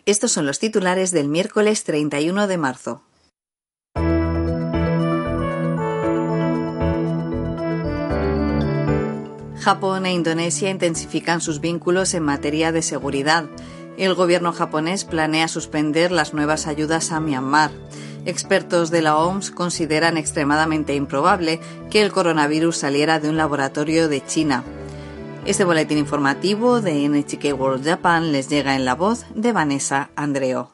Estos son los titulares del miércoles 31 de marzo. Japón e Indonesia intensifican sus vínculos en materia de seguridad. El gobierno japonés planea suspender las nuevas ayudas a Myanmar. Expertos de la OMS consideran extremadamente improbable que el coronavirus saliera de un laboratorio de China. Este boletín informativo de NHK World Japan les llega en la voz de Vanessa Andreo.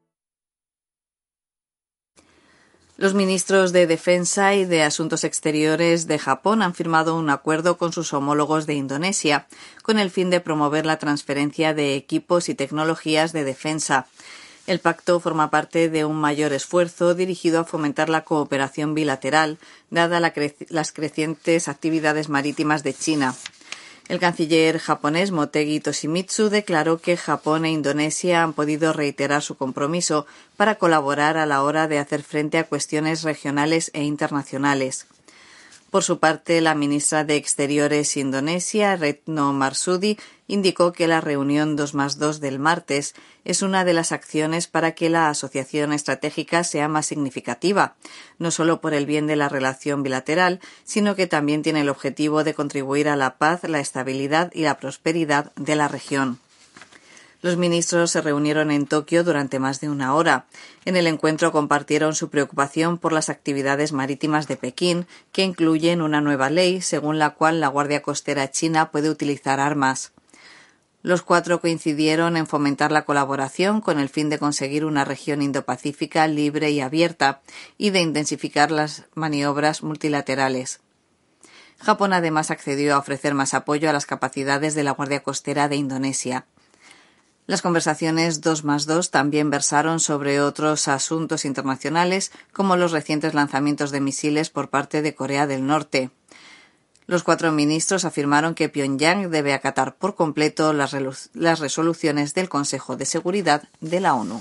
Los ministros de Defensa y de Asuntos Exteriores de Japón han firmado un acuerdo con sus homólogos de Indonesia, con el fin de promover la transferencia de equipos y tecnologías de defensa. El pacto forma parte de un mayor esfuerzo dirigido a fomentar la cooperación bilateral, dada las crecientes actividades marítimas de China. El canciller japonés Motegi Toshimitsu declaró que Japón e Indonesia han podido reiterar su compromiso para colaborar a la hora de hacer frente a cuestiones regionales e internacionales. Por su parte, la ministra de Exteriores indonesia, Retno Marsudi, indicó que la reunión 2+2 del martes es una de las acciones para que la asociación estratégica sea más significativa, no solo por el bien de la relación bilateral, sino que también tiene el objetivo de contribuir a la paz, la estabilidad y la prosperidad de la región. Los ministros se reunieron en Tokio durante más de una hora. En el encuentro compartieron su preocupación por las actividades marítimas de Pekín, que incluyen una nueva ley según la cual la Guardia Costera china puede utilizar armas. Los cuatro coincidieron en fomentar la colaboración con el fin de conseguir una región indopacífica libre y abierta y de intensificar las maniobras multilaterales. Japón además accedió a ofrecer más apoyo a las capacidades de la Guardia Costera de Indonesia. Las conversaciones 2+2 también versaron sobre otros asuntos internacionales, como los recientes lanzamientos de misiles por parte de Corea del Norte. Los cuatro ministros afirmaron que Pyongyang debe acatar por completo las resoluciones del Consejo de Seguridad de la ONU.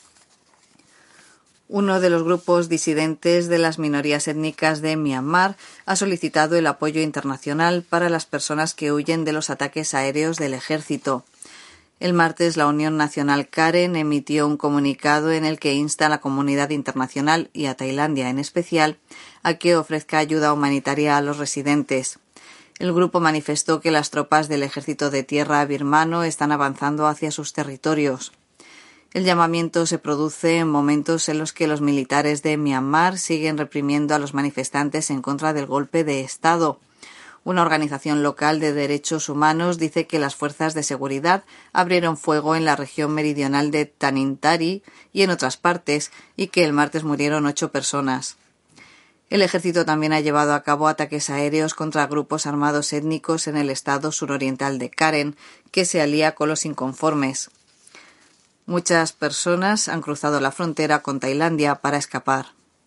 Uno de los grupos disidentes de las minorías étnicas de Myanmar ha solicitado el apoyo internacional para las personas que huyen de los ataques aéreos del ejército. El martes, la Unión Nacional Karen emitió un comunicado en el que insta a la comunidad internacional y a Tailandia en especial a que ofrezca ayuda humanitaria a los residentes. El grupo manifestó que las tropas del ejército de tierra birmano están avanzando hacia sus territorios. El llamamiento se produce en momentos en los que los militares de Myanmar siguen reprimiendo a los manifestantes en contra del golpe de Estado. Una organización local de derechos humanos dice que las fuerzas de seguridad abrieron fuego en la región meridional de Tanintari y en otras partes, y que el martes murieron 8 personas. El ejército también ha llevado a cabo ataques aéreos contra grupos armados étnicos en el estado suroriental de Karen, que se alía con los inconformes. Muchas personas han cruzado la frontera con Tailandia para escapar.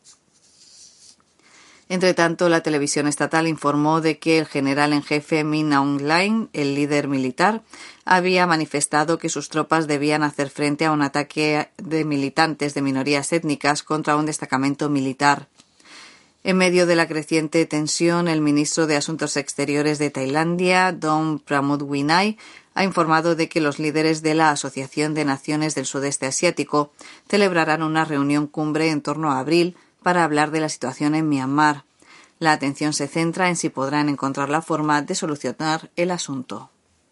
Entre tanto, la televisión estatal informó de que el general en jefe Min Aung Hlaing, el líder militar, había manifestado que sus tropas debían hacer frente a un ataque de militantes de minorías étnicas contra un destacamento militar. En medio de la creciente tensión, el ministro de Asuntos Exteriores de Tailandia, Don Pramudwinai, ha informado de que los líderes de la Asociación de Naciones del Sudeste Asiático celebrarán una reunión cumbre en torno a abril para hablar de la situación en Myanmar. La atención se centra en si podrán encontrar la forma de solucionar el asunto.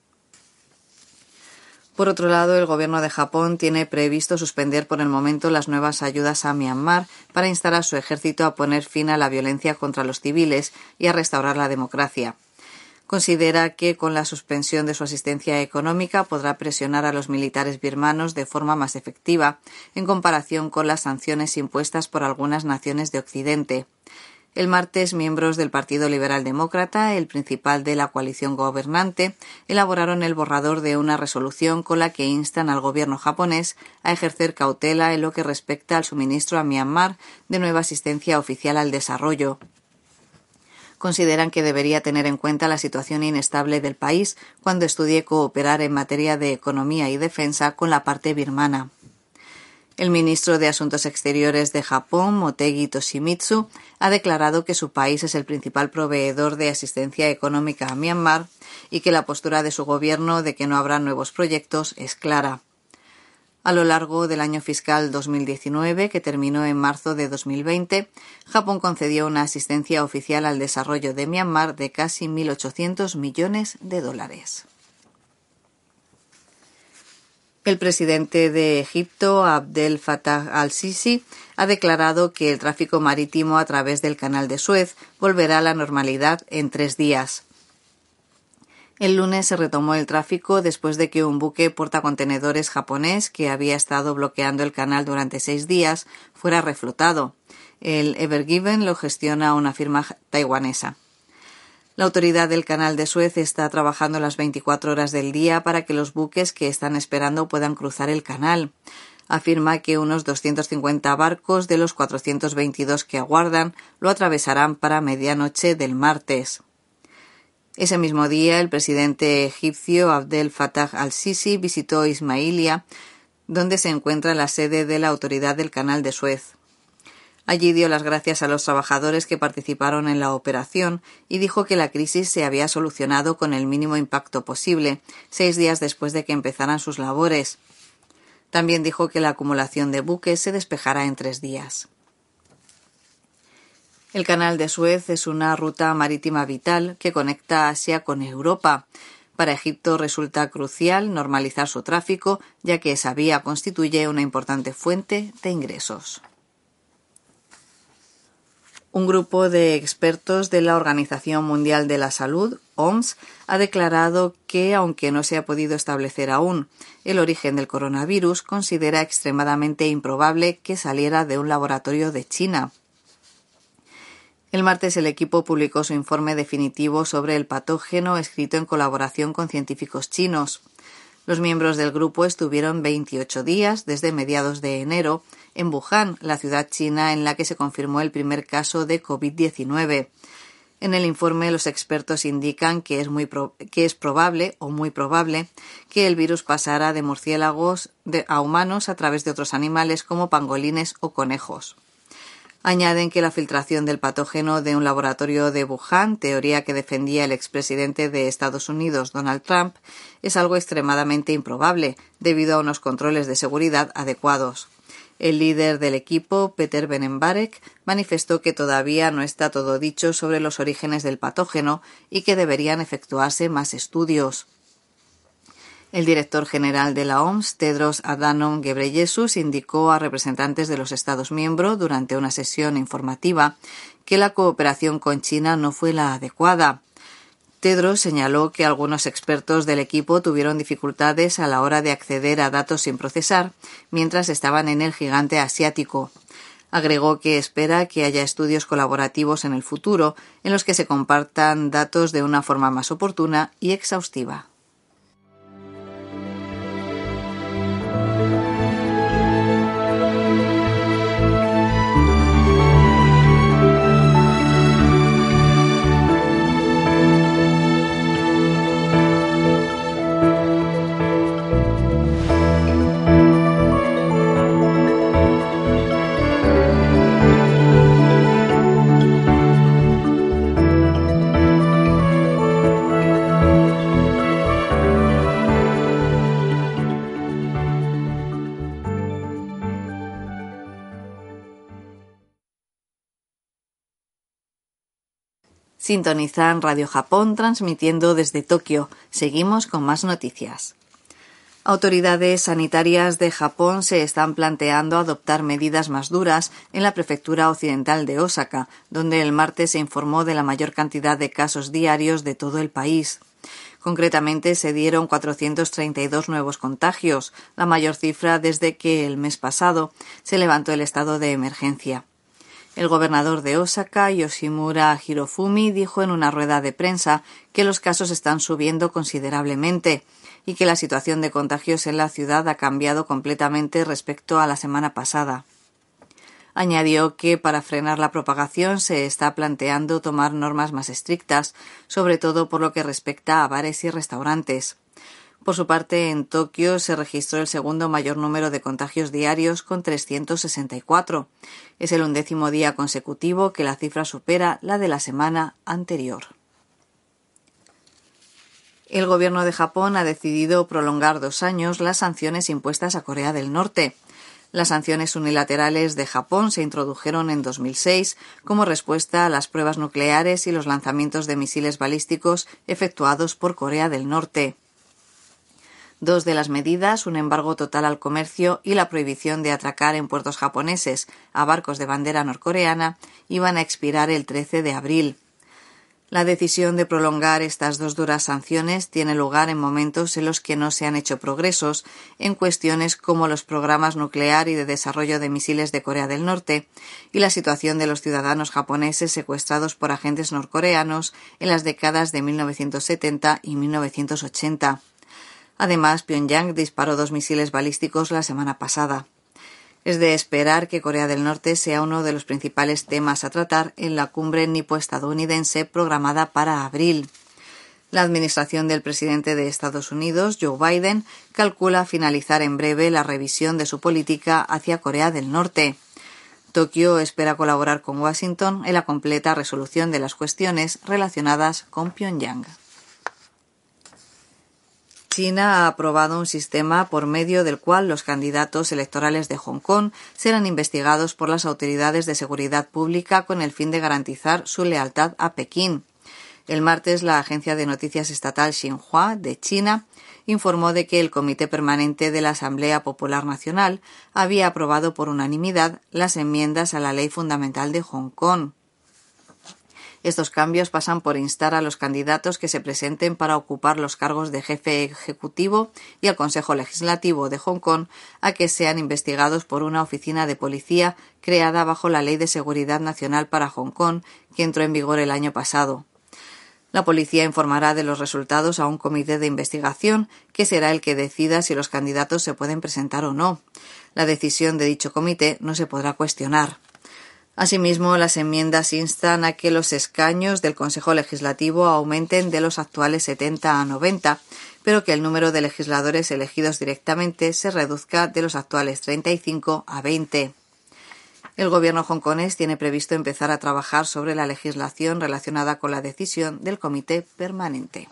Por otro lado, el gobierno de Japón tiene previsto suspender por el momento las nuevas ayudas a Myanmar para instar a su ejército a poner fin a la violencia contra los civiles y a restaurar la democracia. Considera que con la suspensión de su asistencia económica podrá presionar a los militares birmanos de forma más efectiva en comparación con las sanciones impuestas por algunas naciones de Occidente. El martes, miembros del Partido Liberal Demócrata, el principal de la coalición gobernante, elaboraron el borrador de una resolución con la que instan al gobierno japonés a ejercer cautela en lo que respecta al suministro a Myanmar de nueva asistencia oficial al desarrollo. Consideran que debería tener en cuenta la situación inestable del país cuando estudie cooperar en materia de economía y defensa con la parte birmana. El ministro de Asuntos Exteriores de Japón, Motegi Toshimitsu, ha declarado que su país es el principal proveedor de asistencia económica a Myanmar y que la postura de su gobierno de que no habrá nuevos proyectos es clara. A lo largo del año fiscal 2019, que terminó en marzo de 2020, Japón concedió una asistencia oficial al desarrollo de Myanmar de casi 1.800 millones de dólares. El presidente de Egipto, Abdel Fattah al-Sisi, ha declarado que el tráfico marítimo a través del Canal de Suez volverá a la normalidad en 3 días. El lunes se retomó el tráfico después de que un buque portacontenedores japonés que había estado bloqueando el canal durante 6 días fuera reflotado. El Ever Given lo gestiona una firma taiwanesa. La autoridad del Canal de Suez está trabajando las 24 horas del día para que los buques que están esperando puedan cruzar el canal. Afirma que unos 250 barcos de los 422 que aguardan lo atravesarán para medianoche del martes. Ese mismo día, el presidente egipcio Abdel Fattah al-Sisi visitó Ismailia, donde se encuentra la sede de la autoridad del Canal de Suez. Allí dio las gracias a los trabajadores que participaron en la operación y dijo que la crisis se había solucionado con el mínimo impacto posible, 6 días después de que empezaran sus labores. También dijo que la acumulación de buques se despejará en 3 días. El Canal de Suez es una ruta marítima vital que conecta Asia con Europa. Para Egipto resulta crucial normalizar su tráfico, ya que esa vía constituye una importante fuente de ingresos. Un grupo de expertos de la Organización Mundial de la Salud, OMS, ha declarado que, aunque no se ha podido establecer aún el origen del coronavirus, considera extremadamente improbable que saliera de un laboratorio de China. El martes el equipo publicó su informe definitivo sobre el patógeno escrito en colaboración con científicos chinos. Los miembros del grupo estuvieron 28 días, desde mediados de enero, en Wuhan, la ciudad china en la que se confirmó el primer caso de COVID-19. En el informe, los expertos indican que es probable que el virus pasara de murciélagos a humanos a través de otros animales como pangolines o conejos. Añaden que la filtración del patógeno de un laboratorio de Wuhan, teoría que defendía el expresidente de Estados Unidos, Donald Trump, es algo extremadamente improbable, debido a unos controles de seguridad adecuados. El líder del equipo, Peter Benenbarek, manifestó que todavía no está todo dicho sobre los orígenes del patógeno y que deberían efectuarse más estudios. El director general de la OMS, Tedros Adhanom Ghebreyesus, indicó a representantes de los Estados miembros durante una sesión informativa que la cooperación con China no fue la adecuada. Tedros señaló que algunos expertos del equipo tuvieron dificultades a la hora de acceder a datos sin procesar mientras estaban en el gigante asiático. Agregó que espera que haya estudios colaborativos en el futuro en los que se compartan datos de una forma más oportuna y exhaustiva. Sintonizan Radio Japón transmitiendo desde Tokio. Seguimos con más noticias. Autoridades sanitarias de Japón se están planteando adoptar medidas más duras en la prefectura occidental de Osaka, donde el martes se informó de la mayor cantidad de casos diarios de todo el país. Concretamente, se dieron 432 nuevos contagios, la mayor cifra desde que el mes pasado se levantó el estado de emergencia. El gobernador de Osaka, Yoshimura Hirofumi, dijo en una rueda de prensa que los casos están subiendo considerablemente y que la situación de contagios en la ciudad ha cambiado completamente respecto a la semana pasada. Añadió que para frenar la propagación se está planteando tomar normas más estrictas, sobre todo por lo que respecta a bares y restaurantes. Por su parte, en Tokio se registró el segundo mayor número de contagios diarios, con 364. Es el 11º día consecutivo que la cifra supera la de la semana anterior. El gobierno de Japón ha decidido prolongar 2 años las sanciones impuestas a Corea del Norte. Las sanciones unilaterales de Japón se introdujeron en 2006 como respuesta a las pruebas nucleares y los lanzamientos de misiles balísticos efectuados por Corea del Norte. 2 de las medidas, un embargo total al comercio y la prohibición de atracar en puertos japoneses a barcos de bandera norcoreana, iban a expirar el 13 de abril. La decisión de prolongar estas 2 duras sanciones tiene lugar en momentos en los que no se han hecho progresos en cuestiones como los programas nuclear y de desarrollo de misiles de Corea del Norte y la situación de los ciudadanos japoneses secuestrados por agentes norcoreanos en las décadas de 1970 y 1980. Además, Pyongyang disparó 2 misiles balísticos la semana pasada. Es de esperar que Corea del Norte sea uno de los principales temas a tratar en la cumbre nipo-estadounidense programada para abril. La administración del presidente de Estados Unidos, Joe Biden, calcula finalizar en breve la revisión de su política hacia Corea del Norte. Tokio espera colaborar con Washington en la completa resolución de las cuestiones relacionadas con Pyongyang. China ha aprobado un sistema por medio del cual los candidatos electorales de Hong Kong serán investigados por las autoridades de seguridad pública con el fin de garantizar su lealtad a Pekín. El martes, la agencia de noticias estatal Xinhua de China informó de que el Comité Permanente de la Asamblea Popular Nacional había aprobado por unanimidad las enmiendas a la Ley Fundamental de Hong Kong. Estos cambios pasan por instar a los candidatos que se presenten para ocupar los cargos de jefe ejecutivo y al Consejo Legislativo de Hong Kong a que sean investigados por una oficina de policía creada bajo la Ley de Seguridad Nacional para Hong Kong, que entró en vigor el año pasado. La policía informará de los resultados a un comité de investigación, que será el que decida si los candidatos se pueden presentar o no. La decisión de dicho comité no se podrá cuestionar. Asimismo, las enmiendas instan a que los escaños del Consejo Legislativo aumenten de los actuales 70 a 90, pero que el número de legisladores elegidos directamente se reduzca de los actuales 35 a 20. El gobierno hongkonés tiene previsto empezar a trabajar sobre la legislación relacionada con la decisión del Comité Permanente.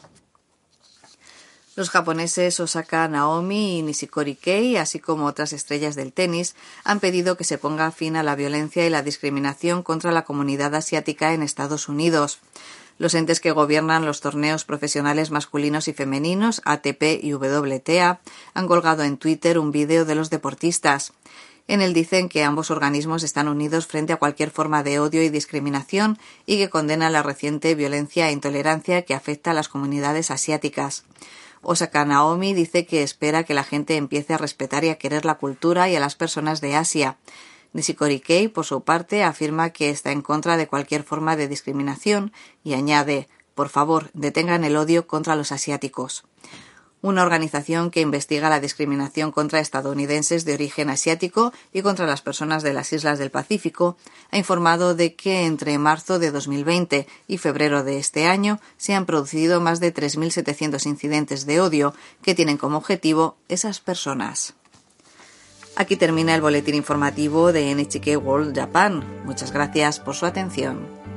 Los japoneses Osaka Naomi y Nishikori Kei, así como otras estrellas del tenis, han pedido que se ponga fin a la violencia y la discriminación contra la comunidad asiática en Estados Unidos. Los entes que gobiernan los torneos profesionales masculinos y femeninos, ATP y WTA, han colgado en Twitter un vídeo de los deportistas. En él dicen que ambos organismos están unidos frente a cualquier forma de odio y discriminación y que condenan la reciente violencia e intolerancia que afecta a las comunidades asiáticas. Osaka Naomi dice que espera que la gente empiece a respetar y a querer la cultura y a las personas de Asia. Nishikori Kei, por su parte, afirma que está en contra de cualquier forma de discriminación y añade: «Por favor, detengan el odio contra los asiáticos». Una organización que investiga la discriminación contra estadounidenses de origen asiático y contra las personas de las islas del Pacífico ha informado de que entre marzo de 2020 y febrero de este año se han producido más de 3.700 incidentes de odio que tienen como objetivo esas personas. Aquí termina el boletín informativo de NHK World Japan. Muchas gracias por su atención.